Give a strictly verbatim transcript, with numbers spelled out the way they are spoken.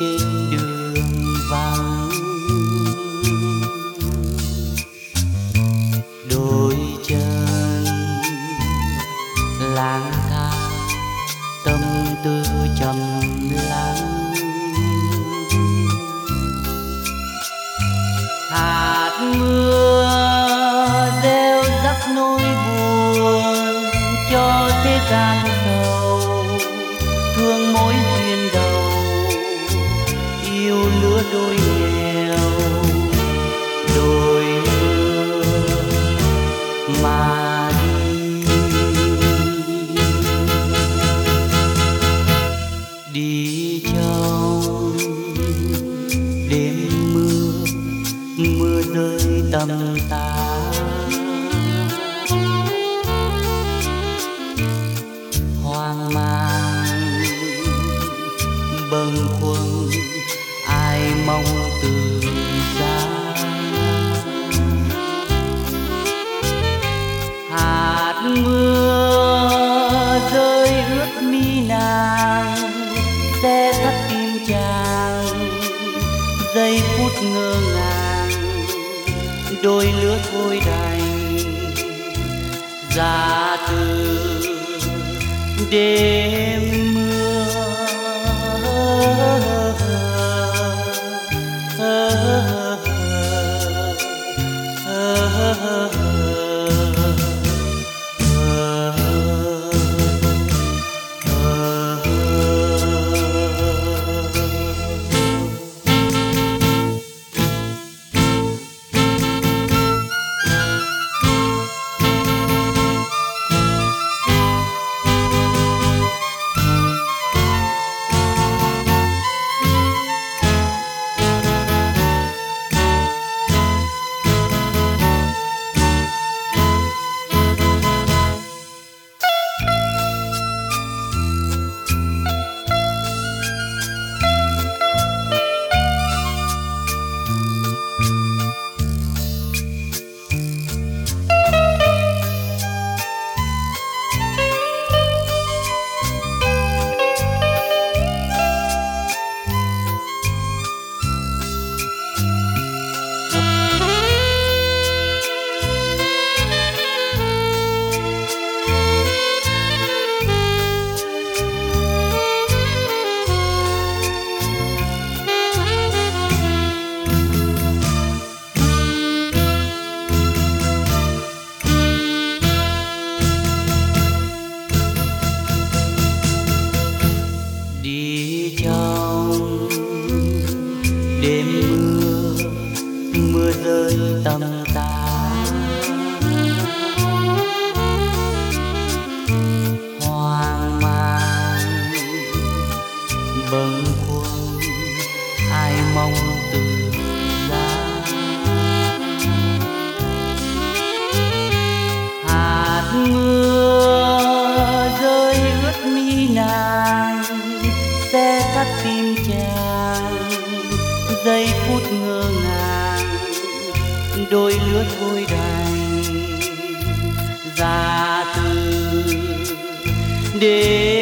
trên đường vắng. Đôi chân lang thang tâm tư trầm lắng. Hạt mưa gieo rắc nỗi buồn cho thế gian sầu. Thương mỗi duyên đầu yêu lứa đôi nghèo. Đôi mưa mà đi, đi trong đêm mưa, mưa rơi tầm tã. Hoang mang bâng khuâng ai mong từ xa. Hạt mưa rơi ướt mi nàng, xe thắt tim chàng. Giây phút ngơ ngàng đôi lứa thôi đành. Ra từ đêm mưa rơi tầm tã. Hoang mang bâng khuâng ai mong từ xa. Hạt mưa rơi ướt mi nàng, xe cắt tim chàng. Giây phút ngơ ngàng đôi lứa thôi đành. Ra từ đêm